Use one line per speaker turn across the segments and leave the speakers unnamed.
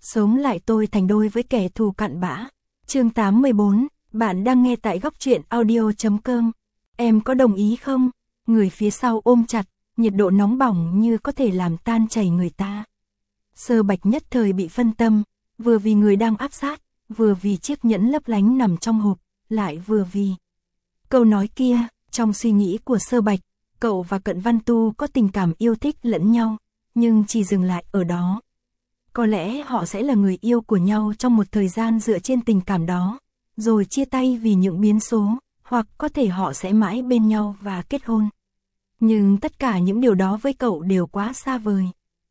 sống lại tôi thành đôi với kẻ thù cặn bã. Chương 84, bạn đang nghe tại góc truyện audio.com. Em có đồng ý không? Người phía sau ôm chặt, nhiệt độ nóng bỏng như có thể làm tan chảy người ta. Sơ Bạch nhất thời bị phân tâm, vừa vì người đang áp sát, vừa vì chiếc nhẫn lấp lánh nằm trong hộp, lại vừa vì câu nói kia. Trong suy nghĩ của Sơ Bạch, cậu và Cận Văn Tu có tình cảm yêu thích lẫn nhau, nhưng chỉ dừng lại ở đó. Có lẽ họ sẽ là người yêu của nhau trong một thời gian dựa trên tình cảm đó, rồi chia tay vì những biến số, hoặc có thể họ sẽ mãi bên nhau và kết hôn. Nhưng tất cả những điều đó với cậu đều quá xa vời.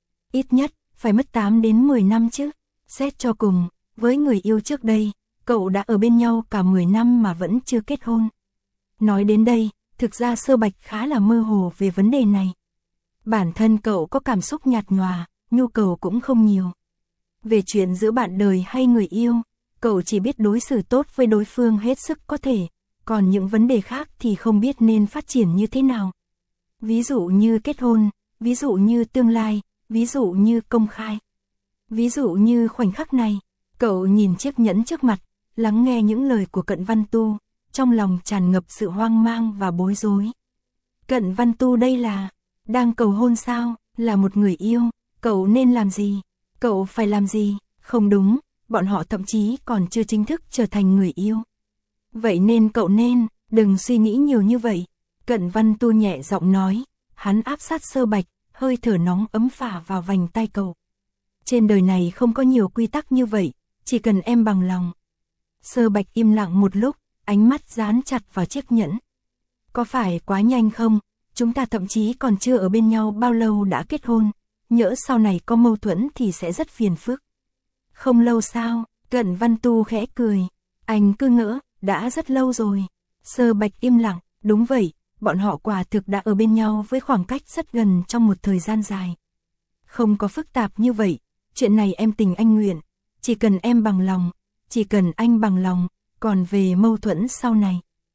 Ít nhất, phải mất 8 đến 10 năm chứ. Xét cho cùng, với người yêu trước đây, cậu đã ở bên nhau cả 10 năm mà vẫn chưa kết hôn. Nói đến đây, thực ra Sơ Bạch khá là mơ hồ về vấn đề này. Bản thân cậu có cảm xúc nhạt nhòa, nhu cầu cũng không nhiều. Về chuyện giữa bạn đời hay người yêu, cậu chỉ biết đối xử tốt với đối phương hết sức có thể, còn những vấn đề khác thì không biết nên phát triển như thế nào. Ví dụ như kết hôn, ví dụ như tương lai, ví dụ như công khai. Ví dụ như khoảnh khắc này, cậu nhìn chiếc nhẫn trước mặt, lắng nghe những lời của Cận Văn Tu, trong lòng tràn ngập sự hoang mang và bối rối. Cận Văn Tu đây là đang cầu hôn sao? Là một người yêu, cậu nên làm gì? Cậu phải làm gì? Không đúng, bọn họ thậm chí còn chưa chính thức trở thành người yêu. Vậy nên cậu đừng suy nghĩ nhiều như vậy. Cận Văn Tu nhẹ giọng nói, hắn áp sát Sơ Bạch, hơi thở nóng ấm phả vào vành tay cậu. Trên đời này không có nhiều quy tắc như vậy, chỉ cần em bằng lòng. Sơ Bạch im lặng một lúc, ánh mắt dán chặt vào chiếc nhẫn. Có phải quá nhanh không? Chúng ta thậm chí còn chưa ở bên nhau bao lâu đã kết hôn, nhỡ sau này có mâu thuẫn thì sẽ rất phiền phức. Không lâu sao? Cận Văn Tu khẽ cười. Anh cứ ngỡ, đã rất lâu rồi. Sơ Bạch im lặng, đúng vậy, bọn họ quả thực đã ở bên nhau với khoảng cách rất gần trong một thời gian dài. Không có phức tạp như vậy, chuyện này em tình anh nguyện, chỉ cần em bằng lòng, chỉ cần anh bằng lòng, còn về mâu thuẫn sau này.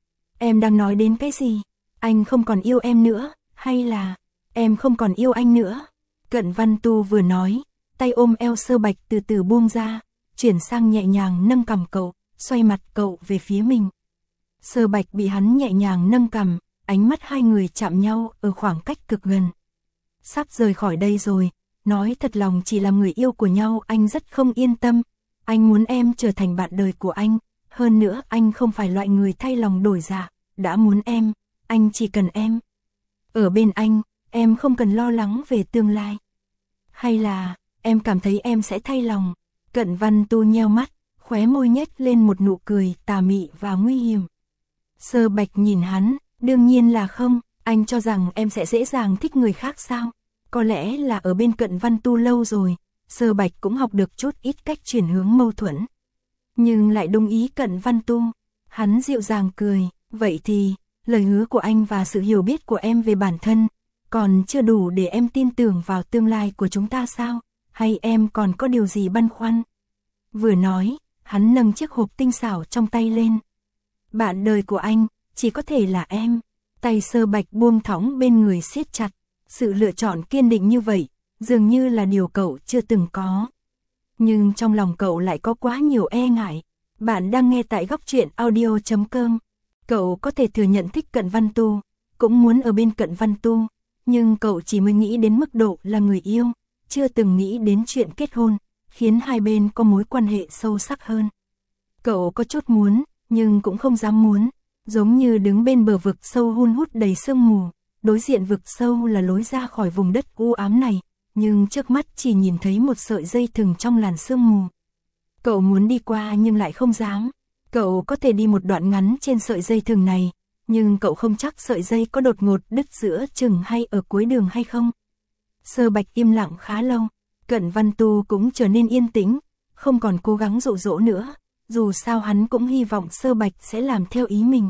Em đang nói đến cái gì? Anh không còn yêu em nữa, hay là em không còn yêu anh nữa? Cận Văn Tu vừa nói, tay ôm eo Sơ Bạch từ từ buông ra, chuyển sang nhẹ nhàng nâng cằm cậu, xoay mặt cậu về phía mình. Sơ Bạch bị hắn nhẹ nhàng nâng cằm, ánh mắt hai người chạm nhau ở khoảng cách cực gần. Sắp rời khỏi đây rồi, nói thật lòng chỉ là người yêu của nhau anh rất không yên tâm. Anh muốn em trở thành bạn đời của anh, hơn nữa anh không phải loại người thay lòng đổi dạ, đã muốn em, anh chỉ cần em. Ở bên anh, em không cần lo lắng về tương lai. Hay là, em cảm thấy em sẽ thay lòng? Cận Văn Tu nheo mắt, khóe môi nhếch lên một nụ cười tà mị và nguy hiểm. Sơ Bạch nhìn hắn, đương nhiên là không, anh cho rằng em sẽ dễ dàng thích người khác sao? Có lẽ là ở bên Cận Văn Tu lâu rồi, Sơ Bạch cũng học được chút ít cách chuyển hướng mâu thuẫn. Nhưng lại đồng ý Cận Văn Tu. Hắn dịu dàng cười, vậy thì, lời hứa của anh và sự hiểu biết của em về bản thân, còn chưa đủ để em tin tưởng vào tương lai của chúng ta sao? Hay em còn có điều gì băn khoăn? Vừa nói, hắn nâng chiếc hộp tinh xảo trong tay lên. Bạn đời của anh, chỉ có thể là em. Tay Sơ Bạch buông thõng bên người siết chặt. Sự lựa chọn kiên định như vậy, dường như là điều cậu chưa từng có. Nhưng trong lòng cậu lại có quá nhiều e ngại. Bạn đang nghe tại góc truyện audio.com. Cậu có thể thừa nhận thích Cận Văn Tu, cũng muốn ở bên Cận Văn Tu, nhưng cậu chỉ mới nghĩ đến mức độ là người yêu, chưa từng nghĩ đến chuyện kết hôn, khiến hai bên có mối quan hệ sâu sắc hơn. Cậu có chút muốn, nhưng cũng không dám muốn, giống như đứng bên bờ vực sâu hun hút đầy sương mù, đối diện vực sâu là lối ra khỏi vùng đất u ám này, nhưng trước mắt chỉ nhìn thấy một sợi dây thừng trong làn sương mù. Cậu muốn đi qua nhưng lại không dám. Cậu có thể đi một đoạn ngắn trên sợi dây thừng này, nhưng cậu không chắc sợi dây có đột ngột đứt giữa chừng hay ở cuối đường hay không. Sơ Bạch im lặng khá lâu, Cận Văn Tu cũng trở nên yên tĩnh, không còn cố gắng dụ dỗ nữa, dù sao hắn cũng hy vọng Sơ Bạch sẽ làm theo ý mình.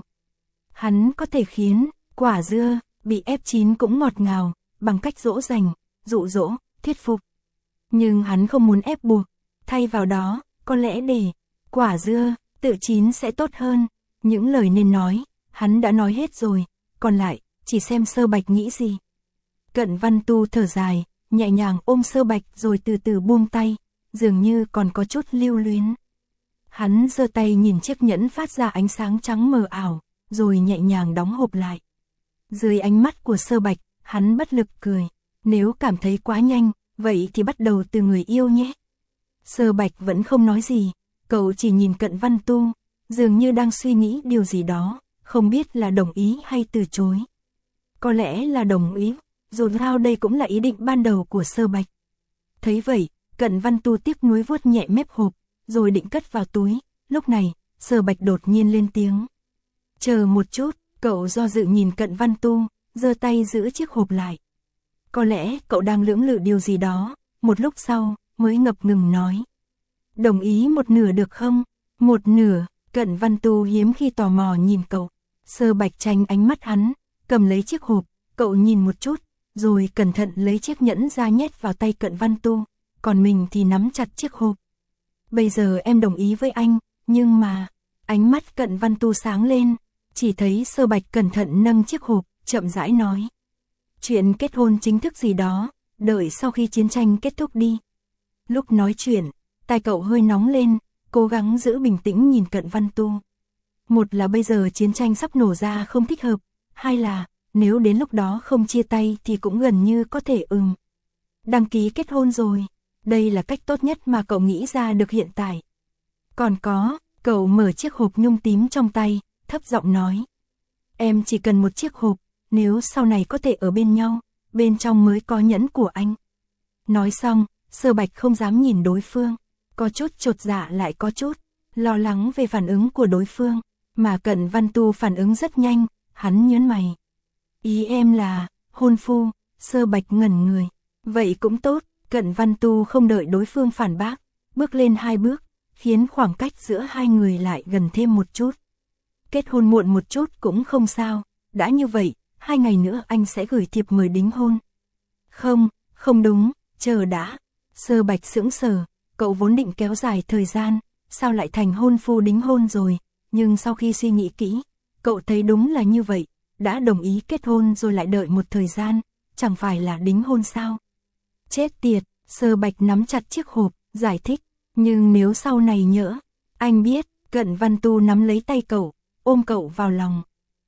Hắn có thể khiến quả dưa bị ép chín cũng ngọt ngào, bằng cách dỗ dành, dụ dỗ, thuyết phục. Nhưng hắn không muốn ép buộc, thay vào đó, có lẽ để quả dưa tự chín sẽ tốt hơn. Những lời nên nói, hắn đã nói hết rồi, còn lại, chỉ xem Sơ Bạch nghĩ gì. Cận Văn Tu thở dài, nhẹ nhàng ôm Sơ Bạch rồi từ từ buông tay, dường như còn có chút lưu luyến. Hắn giơ tay nhìn chiếc nhẫn phát ra ánh sáng trắng mờ ảo, rồi nhẹ nhàng đóng hộp lại. Dưới ánh mắt của Sơ Bạch, hắn bất lực cười. Nếu cảm thấy quá nhanh, vậy thì bắt đầu từ người yêu nhé. Sơ Bạch vẫn không nói gì, cậu chỉ nhìn Cận Văn Tu, dường như đang suy nghĩ điều gì đó, không biết là đồng ý hay từ chối. Có lẽ là đồng ý, dù sao đây cũng là ý định ban đầu của Sơ Bạch. Thấy vậy, Cận Văn Tu tiếc nuối vuốt nhẹ mép hộp, rồi định cất vào túi. Lúc này, Sơ Bạch đột nhiên lên tiếng. Chờ một chút, cậu do dự nhìn Cận Văn Tu, giơ tay giữ chiếc hộp lại. Có lẽ cậu đang lưỡng lự điều gì đó, một lúc sau, mới ngập ngừng nói. Đồng ý một nửa được không? Một nửa, Cận Văn Tu hiếm khi tò mò nhìn cậu. Sơ Bạch tránh ánh mắt hắn, cầm lấy chiếc hộp, cậu nhìn một chút, rồi cẩn thận lấy chiếc nhẫn ra nhét vào tay Cận Văn Tu, còn mình thì nắm chặt chiếc hộp. Bây giờ em đồng ý với anh, nhưng mà, ánh mắt Cận Văn Tu sáng lên, chỉ thấy Sơ Bạch cẩn thận nâng chiếc hộp, chậm rãi nói. Chuyện kết hôn chính thức gì đó, đợi sau khi chiến tranh kết thúc đi. Lúc nói chuyện, tai cậu hơi nóng lên, cố gắng giữ bình tĩnh nhìn Cận Văn Tu. Một là bây giờ chiến tranh sắp nổ ra không thích hợp, hai là, nếu đến lúc đó không chia tay thì cũng gần như có thể đăng ký kết hôn rồi. Đây là cách tốt nhất mà cậu nghĩ ra được hiện tại. Còn có, cậu mở chiếc hộp nhung tím trong tay, thấp giọng nói. Em chỉ cần một chiếc hộp, nếu sau này có thể ở bên nhau, bên trong mới có nhẫn của anh. Nói xong, Sơ Bạch không dám nhìn đối phương, có chút chột dạ lại có chút lo lắng về phản ứng của đối phương, mà Cận Văn Tu phản ứng rất nhanh, hắn nhớn mày. Ý em là, hôn phu. Sơ Bạch ngẩn người. Vậy cũng tốt. Cận Văn Tu không đợi đối phương phản bác, bước lên 2 bước, khiến khoảng cách giữa hai người lại gần thêm một chút. Kết hôn muộn một chút cũng không sao, đã như vậy, 2 ngày nữa anh sẽ gửi thiệp mời đính hôn. Không, không đúng, chờ đã. Sơ Bạch sững sờ, cậu vốn định kéo dài thời gian, sao lại thành hôn phu đính hôn rồi, nhưng sau khi suy nghĩ kỹ, cậu thấy đúng là như vậy, đã đồng ý kết hôn rồi lại đợi một thời gian, chẳng phải là đính hôn sao? Chết tiệt, Sơ Bạch nắm chặt chiếc hộp, giải thích, nhưng nếu sau này nhỡ, anh biết. Cận Văn Tu nắm lấy tay cậu, ôm cậu vào lòng.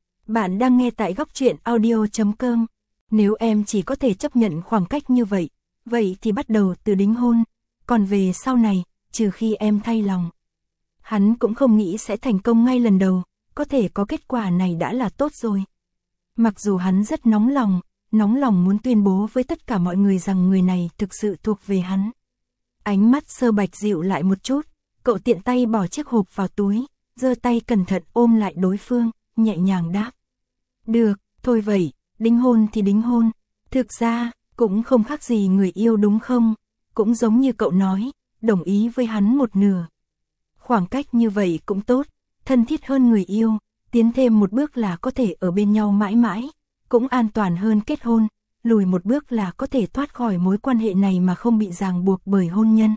Bạn đang nghe tại Góc Truyện Audio.com. Nếu em chỉ có thể chấp nhận khoảng cách như vậy, vậy thì bắt đầu từ đính hôn, còn về sau này, trừ khi em thay lòng. Hắn cũng không nghĩ sẽ thành công ngay lần đầu, có thể có kết quả này đã là tốt rồi. Mặc dù hắn rất nóng lòng muốn tuyên bố với tất cả mọi người rằng người này thực sự thuộc về hắn. Ánh mắt Sơ Bạch dịu lại một chút, cậu tiện tay bỏ chiếc hộp vào túi, giơ tay cẩn thận ôm lại đối phương, nhẹ nhàng đáp. Được, thôi vậy, đính hôn thì đính hôn, thực ra, cũng không khác gì người yêu đúng không? Cũng giống như cậu nói, đồng ý với hắn một nửa. Khoảng cách như vậy cũng tốt, thân thiết hơn người yêu, tiến thêm một bước là có thể ở bên nhau mãi mãi. Cũng an toàn hơn kết hôn, lùi một bước là có thể thoát khỏi mối quan hệ này mà không bị ràng buộc bởi hôn nhân.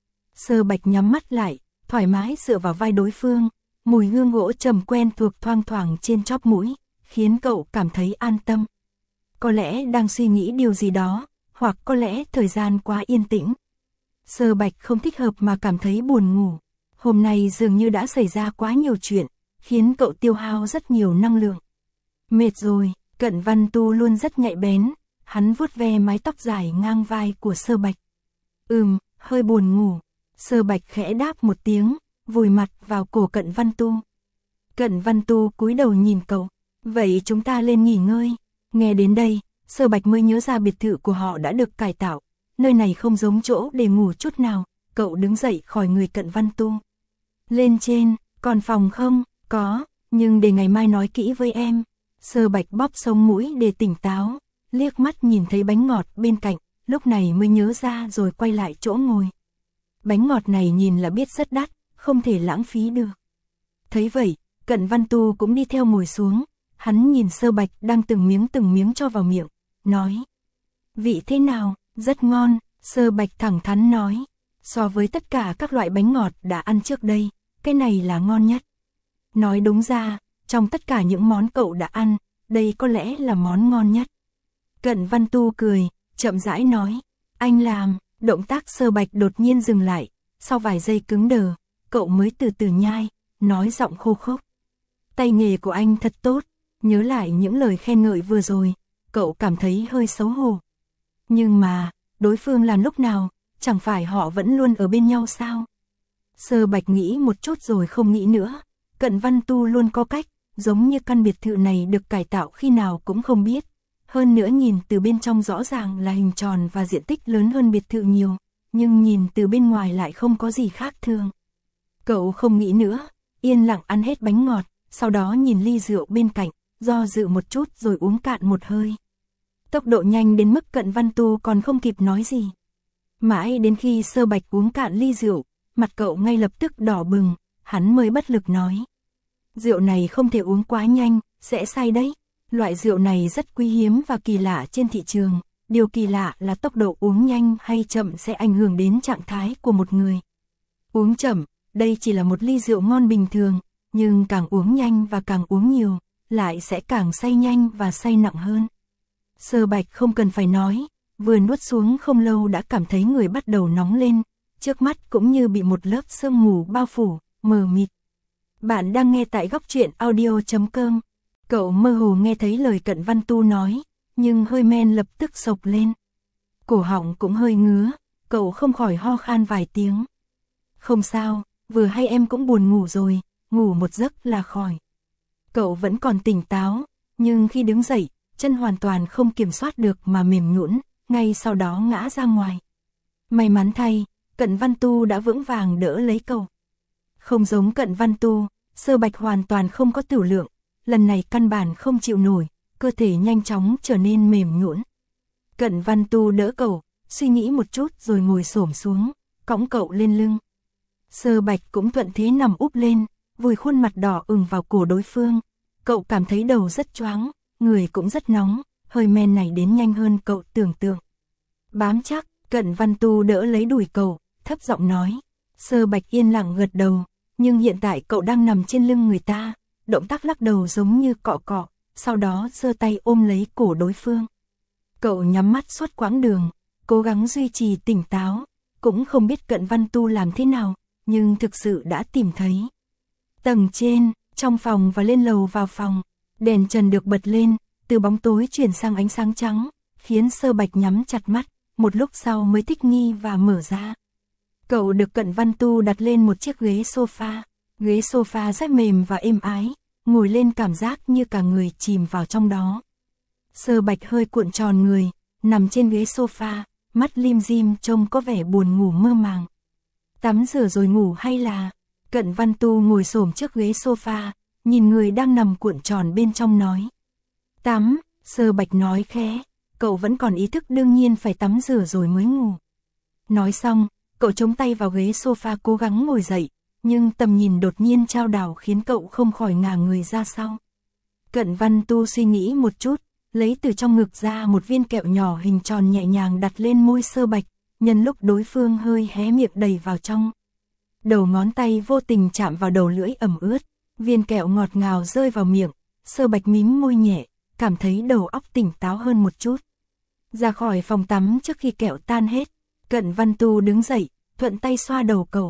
Sơ Bạch nhắm mắt lại, thoải mái dựa vào vai đối phương, mùi hương gỗ trầm quen thuộc thoang thoảng trên chóp mũi, khiến cậu cảm thấy an tâm. Có lẽ đang suy nghĩ điều gì đó, hoặc có lẽ thời gian quá yên tĩnh. Sơ Bạch không thích hợp mà cảm thấy buồn ngủ. Hôm nay dường như đã xảy ra quá nhiều chuyện, khiến cậu tiêu hao rất nhiều năng lượng. Mệt rồi. Cận Văn Tu luôn rất nhạy bén, hắn vuốt ve mái tóc dài ngang vai của Sơ Bạch. Hơi buồn ngủ. Sơ Bạch khẽ đáp một tiếng, vùi mặt vào cổ Cận Văn Tu. Cận Văn Tu cúi đầu nhìn cậu. Vậy chúng ta lên nghỉ ngơi. Nghe đến đây, Sơ Bạch mới nhớ ra biệt thự của họ đã được cải tạo. Nơi này không giống chỗ để ngủ chút nào. Cậu đứng dậy khỏi người Cận Văn Tu. Lên trên, còn phòng không? Có, nhưng để ngày mai nói kỹ với em. Sơ Bạch bóp sống mũi để tỉnh táo, liếc mắt nhìn thấy bánh ngọt bên cạnh, lúc này mới nhớ ra rồi quay lại chỗ ngồi. Bánh ngọt này nhìn là biết rất đắt, không thể lãng phí được. Thấy vậy, Cận Văn Tu cũng đi theo ngồi xuống, hắn nhìn Sơ Bạch đang từng miếng cho vào miệng, nói. Vị thế nào? Rất ngon, Sơ Bạch thẳng thắn nói. So với tất cả các loại bánh ngọt đã ăn trước đây, cái này là ngon nhất. Nói đúng ra, trong tất cả những món cậu đã ăn, đây có lẽ là món ngon nhất. Cận Văn Tu cười, chậm rãi nói, anh làm, Động tác Sơ Bạch đột nhiên dừng lại, sau vài giây cứng đờ, cậu mới từ từ nhai, nói giọng khô khốc. Tay nghề của anh thật tốt, nhớ lại những lời khen ngợi vừa rồi, cậu cảm thấy hơi xấu hổ. Nhưng mà, đối phương làm lúc nào, chẳng phải họ vẫn luôn ở bên nhau sao? Sơ Bạch nghĩ một chút rồi không nghĩ nữa, Cận Văn Tu luôn có cách, giống như căn biệt thự này được cải tạo khi nào cũng không biết. Hơn nữa nhìn từ bên trong rõ ràng là hình tròn và diện tích lớn hơn biệt thự nhiều, nhưng nhìn từ bên ngoài lại không có gì khác thường. Cậu không nghĩ nữa, yên lặng ăn hết bánh ngọt, sau đó nhìn ly rượu bên cạnh, do dự một chút rồi uống cạn một hơi. Tốc độ nhanh đến mức Cận Văn Tu còn không kịp nói gì. Mãi đến khi Sơ Bạch uống cạn ly rượu, mặt cậu ngay lập tức đỏ bừng, hắn mới bất lực nói. Rượu này không thể uống quá nhanh, sẽ say đấy. Loại rượu này rất quý hiếm và kỳ lạ trên thị trường, điều kỳ lạ là tốc độ uống nhanh hay chậm sẽ ảnh hưởng đến trạng thái của một người. Uống chậm, đây chỉ là một ly rượu ngon bình thường, nhưng càng uống nhanh và càng uống nhiều, lại sẽ càng say nhanh và say nặng hơn. Sơ Bạch không cần phải nói, vừa nuốt xuống không lâu đã cảm thấy người bắt đầu nóng lên, trước mắt cũng như bị một lớp sương mù bao phủ, mờ mịt. Bạn đang nghe tại Góc Truyện Audio.com. Cậu mơ hồ nghe thấy lời Cận Văn Tu nói, nhưng hơi men lập tức sộc lên. Cổ họng cũng hơi ngứa, cậu không khỏi ho khan vài tiếng. Không sao, vừa hay em cũng buồn ngủ rồi, ngủ một giấc là khỏi. Cậu vẫn còn tỉnh táo, nhưng khi đứng dậy, chân hoàn toàn không kiểm soát được mà mềm nhũn, ngay sau đó ngã ra ngoài. May mắn thay, Cận Văn Tu đã vững vàng đỡ lấy cậu. Không giống Cận Văn Tu, Sơ Bạch hoàn toàn không có tửu lượng, lần này căn bản không chịu nổi, cơ thể nhanh chóng trở nên mềm nhũn. Cận Văn Tu đỡ cậu, suy nghĩ một chút rồi ngồi xổm xuống, cõng cậu lên lưng. Sơ Bạch cũng thuận thế nằm úp lên, vùi khuôn mặt đỏ ửng vào cổ đối phương. Cậu cảm thấy đầu rất choáng, người cũng rất nóng, hơi men này đến nhanh hơn cậu tưởng tượng. Bám chắc, Cận Văn Tu đỡ lấy đùi cậu, thấp giọng nói. Sơ Bạch yên lặng gật đầu, nhưng hiện tại cậu đang nằm trên lưng người ta, động tác lắc đầu giống như cọ cọ, sau đó giơ tay ôm lấy cổ đối phương. Cậu nhắm mắt suốt quãng đường, cố gắng duy trì tỉnh táo, cũng không biết Cận Văn Tu làm thế nào, nhưng thực sự đã tìm thấy. Tầng trên, trong phòng và lên lầu vào phòng, đèn trần được bật lên, từ bóng tối chuyển sang ánh sáng trắng, khiến Sơ Bạch nhắm chặt mắt, một lúc sau mới thích nghi và mở ra. Cậu được Cận Văn Tu đặt lên một chiếc ghế sofa, ghế sofa rất mềm và êm ái, ngồi lên cảm giác như cả người chìm vào trong đó. Sơ Bạch hơi cuộn tròn người, nằm trên ghế sofa, mắt lim dim trông có vẻ buồn ngủ mơ màng. Tắm rửa rồi ngủ hay là... Cận Văn Tu ngồi xổm trước ghế sofa, nhìn người đang nằm cuộn tròn bên trong nói. Tắm, Sơ Bạch nói khẽ, cậu vẫn còn ý thức đương nhiên phải tắm rửa rồi mới ngủ. Nói xong, cậu chống tay vào ghế sofa cố gắng ngồi dậy, nhưng tầm nhìn đột nhiên chao đảo khiến cậu không khỏi ngả người ra sau. Cận Văn Tu suy nghĩ một chút, lấy từ trong ngực ra một viên kẹo nhỏ hình tròn nhẹ nhàng đặt lên môi Sơ Bạch, nhân lúc đối phương hơi hé miệng đầy vào trong. Đầu ngón tay vô tình chạm vào đầu lưỡi ẩm ướt, viên kẹo ngọt ngào rơi vào miệng, Sơ Bạch mím môi nhẹ, cảm thấy đầu óc tỉnh táo hơn một chút. Ra khỏi phòng tắm trước khi kẹo tan hết, Cận Văn Tu đứng dậy, thuận tay xoa đầu cậu.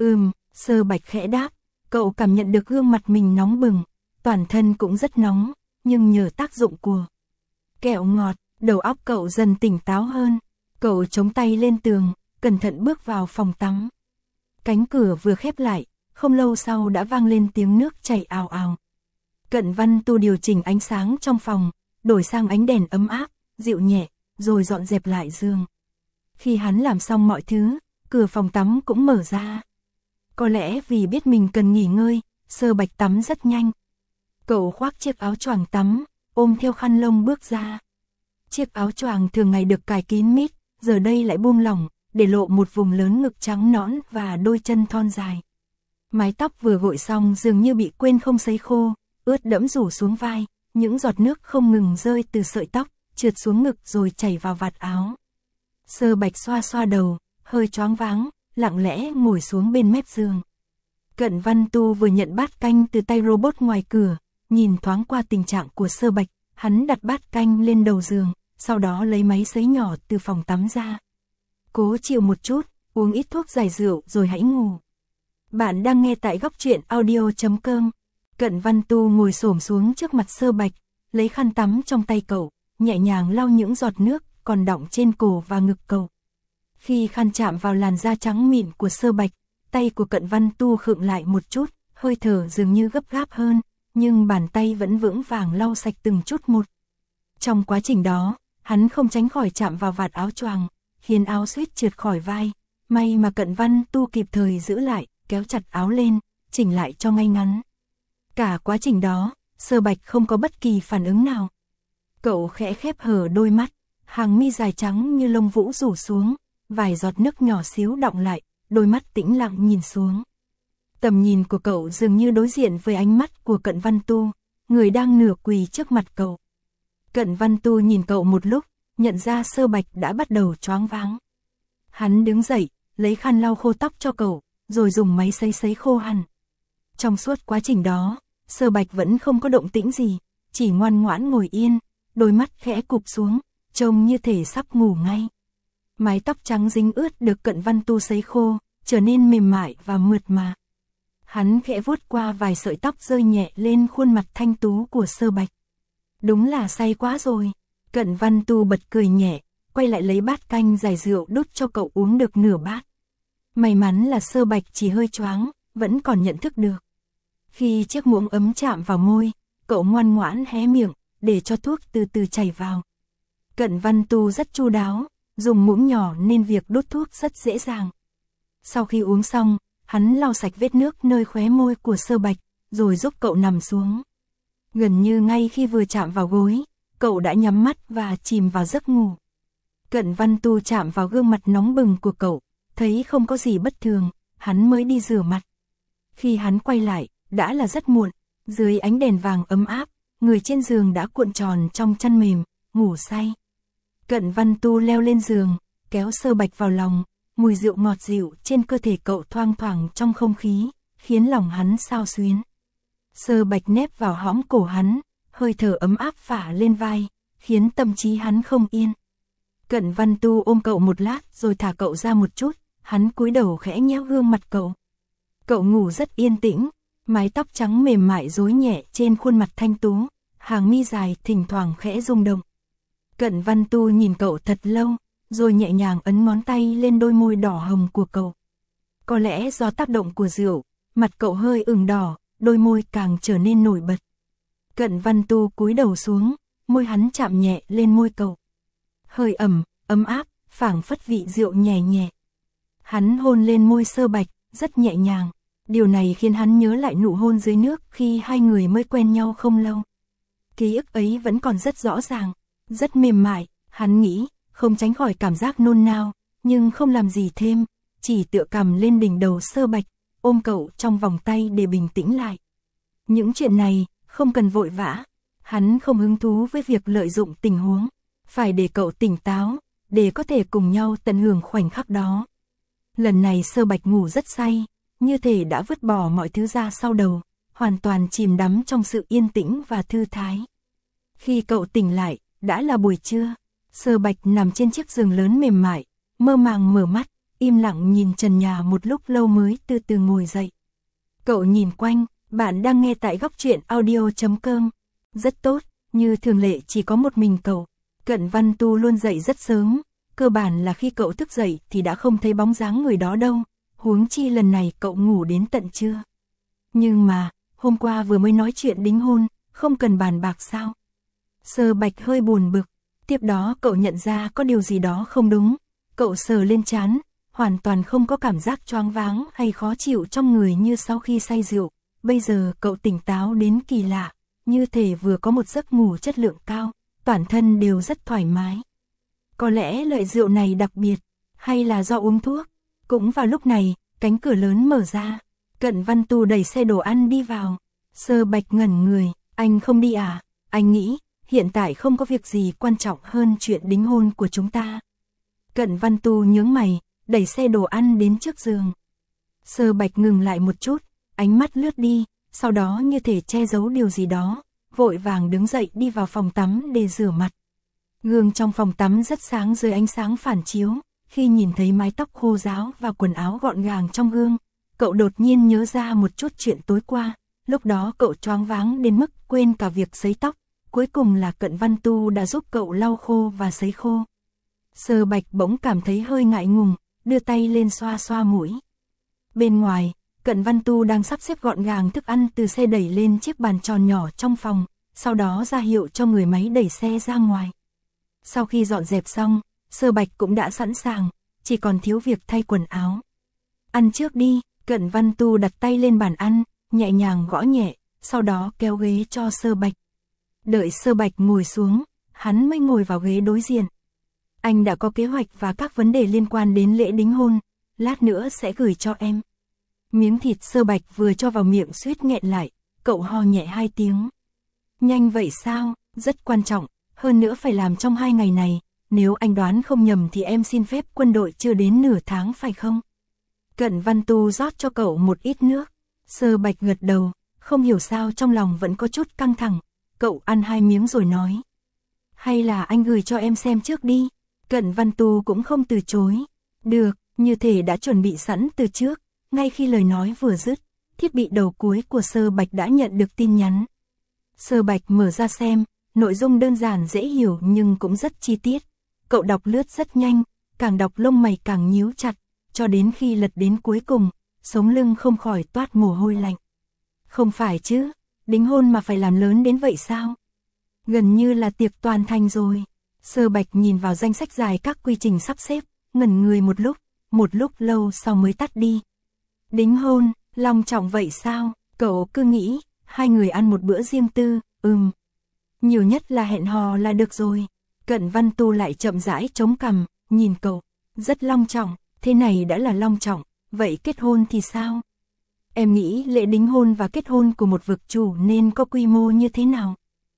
Sơ Bạch khẽ đáp, cậu cảm nhận được gương mặt mình nóng bừng, toàn thân cũng rất nóng, nhưng nhờ tác dụng của kẹo ngọt, đầu óc cậu dần tỉnh táo hơn. Cậu chống tay lên tường, cẩn thận bước vào phòng tắm. Cánh cửa vừa khép lại, không lâu sau đã vang lên tiếng nước chảy ào ào. Cận Văn Tu điều chỉnh ánh sáng trong phòng, đổi sang ánh đèn ấm áp, dịu nhẹ, rồi dọn dẹp lại giường. Khi hắn làm xong mọi thứ, cửa phòng tắm cũng mở ra. Có lẽ vì biết mình cần nghỉ ngơi, Sơ Bạch tắm rất nhanh. Cậu khoác chiếc áo choàng tắm, ôm theo khăn lông bước ra. Chiếc áo choàng thường ngày được cài kín mít, giờ đây lại buông lỏng, để lộ một vùng lớn ngực trắng nõn và đôi chân thon dài. Mái tóc vừa gội xong dường như bị quên không sấy khô, ướt đẫm rủ xuống vai, những giọt nước không ngừng rơi từ sợi tóc, trượt xuống ngực rồi chảy vào vạt áo. Sơ Bạch xoa xoa đầu, hơi choáng váng, lặng lẽ ngồi xuống bên mép giường. Cận Văn Tu vừa nhận bát canh từ tay robot ngoài cửa, nhìn thoáng qua tình trạng của Sơ Bạch, hắn đặt bát canh lên đầu giường, sau đó lấy máy sấy nhỏ từ phòng tắm ra. Cố chịu một chút, uống ít thuốc giải rượu rồi hãy ngủ. Bạn đang nghe tại góc truyện audio.com. Cận Văn Tu ngồi xổm xuống trước mặt Sơ Bạch, lấy khăn tắm trong tay cậu, nhẹ nhàng lau những giọt nước còn đọng trên cổ và ngực cậu. Khi khăn chạm vào làn da trắng mịn của Sơ Bạch, tay của Cận Văn Tu khựng lại một chút, hơi thở dường như gấp gáp hơn, nhưng bàn tay vẫn vững vàng lau sạch từng chút một. Trong quá trình đó, hắn không tránh khỏi chạm vào vạt áo choàng, khiến áo suýt trượt khỏi vai. May mà Cận Văn Tu kịp thời giữ lại, kéo chặt áo lên, chỉnh lại cho ngay ngắn. Cả quá trình đó, Sơ Bạch không có bất kỳ phản ứng nào. Cậu khẽ khép hờ đôi mắt, hàng mi dài trắng như lông vũ rủ xuống, vài giọt nước nhỏ xíu đọng lại, đôi mắt tĩnh lặng nhìn xuống. Tầm nhìn của cậu dường như đối diện với ánh mắt của Cận Văn Tu, người đang nửa quỳ trước mặt cậu. Cận Văn Tu nhìn cậu một lúc, nhận ra Sơ Bạch đã bắt đầu choáng váng. Hắn đứng dậy, lấy khăn lau khô tóc cho cậu, rồi dùng máy sấy khô hẳn. Trong suốt quá trình đó, Sơ Bạch vẫn không có động tĩnh gì, chỉ ngoan ngoãn ngồi yên, đôi mắt khẽ cụp xuống, trông như thể sắp ngủ ngay. Mái tóc trắng dính ướt được Cận Văn Tu sấy khô, trở nên mềm mại và mượt mà. Hắn khẽ vuốt qua vài sợi tóc rơi nhẹ lên khuôn mặt thanh tú của Sơ Bạch. Đúng là say quá rồi. Cận Văn Tu bật cười nhẹ, quay lại lấy bát canh giải rượu đút cho cậu uống được nửa bát. May mắn là Sơ Bạch chỉ hơi choáng, vẫn còn nhận thức được. Khi chiếc muỗng ấm chạm vào môi, cậu ngoan ngoãn hé miệng, để cho thuốc từ từ chảy vào. Cận Văn Tu rất chu đáo, dùng muỗng nhỏ nên việc đút thuốc rất dễ dàng. Sau khi uống xong, hắn lau sạch vết nước nơi khóe môi của Sơ Bạch, rồi giúp cậu nằm xuống. Gần như ngay khi vừa chạm vào gối, cậu đã nhắm mắt và chìm vào giấc ngủ. Cận Văn Tu chạm vào gương mặt nóng bừng của cậu, thấy không có gì bất thường, hắn mới đi rửa mặt. Khi hắn quay lại, đã là rất muộn, dưới ánh đèn vàng ấm áp, người trên giường đã cuộn tròn trong chăn mềm, ngủ say. Cận Văn Tu leo lên giường, kéo Sơ Bạch vào lòng, mùi rượu ngọt dịu trên cơ thể cậu thoang thoảng trong không khí, khiến lòng hắn xao xuyến. Sơ Bạch nép vào hõm cổ hắn, hơi thở ấm áp phả lên vai, khiến tâm trí hắn không yên. Cận Văn Tu ôm cậu một lát rồi thả cậu ra một chút, hắn cúi đầu khẽ nhéo gương mặt cậu. Cậu ngủ rất yên tĩnh, mái tóc trắng mềm mại rối nhẹ trên khuôn mặt thanh tú, hàng mi dài thỉnh thoảng khẽ rung động. Cận Văn Tu nhìn cậu thật lâu, rồi nhẹ nhàng ấn ngón tay lên đôi môi đỏ hồng của cậu. Có lẽ do tác động của rượu, mặt cậu hơi ửng đỏ, đôi môi càng trở nên nổi bật. Cận Văn Tu cúi đầu xuống, môi hắn chạm nhẹ lên môi cậu. Hơi ấm áp, phảng phất vị rượu nhẹ nhẹ. Hắn hôn lên môi Sơ Bạch, rất nhẹ nhàng. Điều này khiến hắn nhớ lại nụ hôn dưới nước khi hai người mới quen nhau không lâu. Ký ức ấy vẫn còn rất rõ ràng, rất mềm mại, hắn nghĩ, không tránh khỏi cảm giác nôn nao, nhưng không làm gì thêm, chỉ tựa cằm lên đỉnh đầu Sơ Bạch, ôm cậu trong vòng tay để bình tĩnh lại. Những chuyện này, không cần vội vã, hắn không hứng thú với việc lợi dụng tình huống, phải để cậu tỉnh táo, để có thể cùng nhau tận hưởng khoảnh khắc đó. Lần này Sơ Bạch ngủ rất say, như thể đã vứt bỏ mọi thứ ra sau đầu, hoàn toàn chìm đắm trong sự yên tĩnh và thư thái. Khi cậu tỉnh lại, đã là buổi trưa. Sơ Bạch nằm trên chiếc giường lớn mềm mại, mơ màng mở mắt, im lặng nhìn trần nhà một lúc lâu mới từ từ ngồi dậy. Cậu nhìn quanh, bạn đang nghe tại góc truyện audio.com. Rất tốt, như thường lệ chỉ có một mình cậu. Cận Văn Tu luôn dậy rất sớm, cơ bản là khi cậu thức dậy thì đã không thấy bóng dáng người đó đâu, huống chi lần này cậu ngủ đến tận trưa. Nhưng mà, hôm qua vừa mới nói chuyện đính hôn, không cần bàn bạc sao? Sơ Bạch hơi buồn bực, tiếp đó cậu nhận ra có điều gì đó không đúng, cậu sờ lên trán, hoàn toàn không có cảm giác choáng váng hay khó chịu trong người như sau khi say rượu, bây giờ cậu tỉnh táo đến kỳ lạ, như thể vừa có một giấc ngủ chất lượng cao, toàn thân đều rất thoải mái. Có lẽ loại rượu này đặc biệt, hay là do uống thuốc? Cũng vào lúc này, cánh cửa lớn mở ra, Cận Văn Tu đẩy xe đồ ăn đi vào. Sơ Bạch ngẩn người, anh không đi à? Anh nghĩ, hiện tại không có việc gì quan trọng hơn chuyện đính hôn của chúng ta. Cận Văn Tu nhướng mày, đẩy xe đồ ăn đến trước giường. Sơ Bạch ngừng lại một chút, ánh mắt lướt đi, sau đó như thể che giấu điều gì đó, vội vàng đứng dậy đi vào phòng tắm để rửa mặt. Gương trong phòng tắm rất sáng dưới ánh sáng phản chiếu, Khi nhìn thấy mái tóc khô ráo và quần áo gọn gàng trong gương, cậu đột nhiên nhớ ra một chút chuyện tối qua, lúc đó cậu choáng váng đến mức quên cả việc sấy tóc, cuối cùng là Cận Văn Tu đã giúp cậu lau khô và sấy khô. Sơ Bạch bỗng cảm thấy hơi ngại ngùng, đưa tay lên xoa xoa mũi. Bên ngoài, Cận Văn Tu đang sắp xếp gọn gàng thức ăn từ xe đẩy lên chiếc bàn tròn nhỏ trong phòng, sau đó ra hiệu cho người máy đẩy xe ra ngoài. Sau khi dọn dẹp xong, Sơ Bạch cũng đã sẵn sàng, chỉ còn thiếu việc thay quần áo. Ăn trước đi, Cận Văn Tu đặt tay lên bàn ăn, nhẹ nhàng gõ nhẹ, sau đó kéo ghế cho Sơ Bạch. Đợi Sơ Bạch ngồi xuống, hắn mới ngồi vào ghế đối diện. Anh đã có kế hoạch và các vấn đề liên quan đến lễ đính hôn, lát nữa sẽ gửi cho em. Miếng thịt Sơ Bạch vừa cho vào miệng suýt nghẹn lại, cậu ho nhẹ 2 tiếng. Nhanh vậy sao, rất quan trọng, hơn nữa phải làm trong 2 ngày này, nếu anh đoán không nhầm thì em xin phép quân đội chưa đến nửa tháng phải không? Cận Văn Tu rót cho cậu một ít nước. Sơ Bạch gật đầu, không hiểu sao trong lòng vẫn có chút căng thẳng, cậu ăn 2 miếng rồi nói. Hay là anh gửi cho em xem trước đi. Cận Văn Tu cũng không từ chối. Được, như thể đã chuẩn bị sẵn từ trước, ngay khi lời nói vừa dứt, thiết bị đầu cuối của Sơ Bạch đã nhận được tin nhắn. Sơ Bạch mở ra xem, nội dung đơn giản dễ hiểu nhưng cũng rất chi tiết. Cậu đọc lướt rất nhanh, càng đọc lông mày càng nhíu chặt, cho đến khi lật đến cuối cùng, sống lưng không khỏi toát mồ hôi lạnh. Không phải chứ, đính hôn mà phải làm lớn đến vậy sao? Gần như là tiệc toàn thành rồi. Sơ Bạch nhìn vào danh sách dài các quy trình sắp xếp, ngẩn người một lúc lâu sau mới tắt đi. Đính hôn, long trọng vậy sao? Cậu cứ nghĩ, 2 người ăn một bữa riêng tư, nhiều nhất là hẹn hò là được rồi. Cận Văn Tu lại chậm rãi chống cằm, nhìn cậu, rất long trọng, thế này đã là long trọng, vậy kết hôn thì sao? Em nghĩ lễ đính hôn và kết hôn của một vực chủ nên có quy mô như thế nào?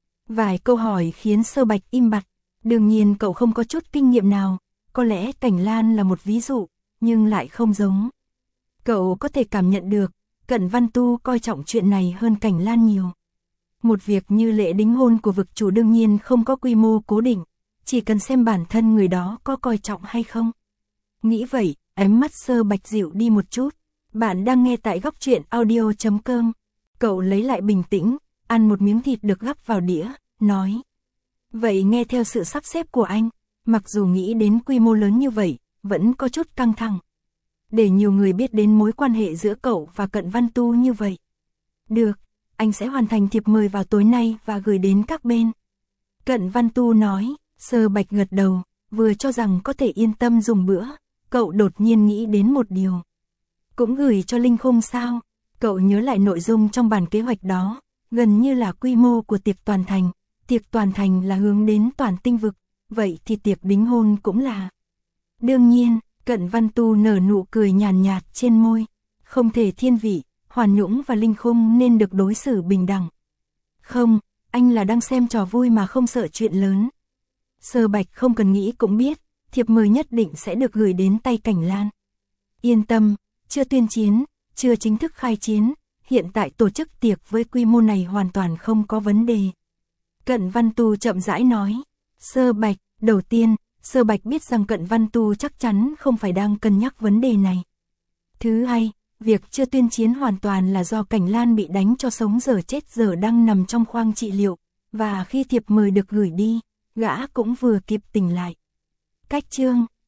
Vài câu hỏi khiến Sơ Bạch im bặt, đương nhiên cậu không có chút kinh nghiệm nào, có lẽ Cảnh Lan là một ví dụ, nhưng lại không giống. Cậu có thể cảm nhận được, Cận Văn Tu coi trọng chuyện này hơn Cảnh Lan nhiều. Một việc như lễ đính hôn của vực chủ đương nhiên không có quy mô cố định, chỉ cần xem bản thân người đó có coi trọng hay không. Nghĩ vậy, ánh mắt Sơ Bạch dịu đi một chút. Bạn đang nghe tại góc truyện audio.com. Cậu lấy lại bình tĩnh, ăn một miếng thịt được gắp vào đĩa, nói. Vậy nghe theo sự sắp xếp của anh, mặc dù nghĩ đến quy mô lớn như vậy, vẫn có chút căng thẳng. Để nhiều người biết đến mối quan hệ giữa cậu và Cận Văn Tu như vậy. Được, anh sẽ hoàn thành thiệp mời vào tối nay và gửi đến các bên. Cận Văn Tu nói. Sơ Bạch gật đầu, vừa cho rằng có thể yên tâm dùng bữa, cậu đột nhiên nghĩ đến một điều. Cũng gửi cho Linh Khung sao? Cậu nhớ lại nội dung trong bản kế hoạch đó, gần như là quy mô của tiệc toàn thành là hướng đến toàn tinh vực, vậy thì tiệc đính hôn cũng là. Đương nhiên, Cận Văn Tu nở nụ cười nhàn nhạt trên môi, không thể thiên vị, Hoàn Nhũng và Linh Khung nên được đối xử bình đẳng. Không, anh là đang xem trò vui mà không sợ chuyện lớn. Sơ Bạch không cần nghĩ cũng biết, thiệp mời nhất định sẽ được gửi đến tay Cảnh Lan. Yên tâm, chưa tuyên chiến, chưa chính thức khai chiến, hiện tại tổ chức tiệc với quy mô này hoàn toàn không có vấn đề. Cận Văn Tu chậm rãi nói. Sơ Bạch, đầu tiên, Sơ Bạch biết rằng Cận Văn Tu chắc chắn không phải đang cân nhắc vấn đề này. Thứ hai, việc chưa tuyên chiến hoàn toàn là do Cảnh Lan bị đánh cho sống dở chết dở đang nằm trong khoang trị liệu, và khi thiệp mời được gửi đi, gã cũng vừa kịp tỉnh lại. Cách chương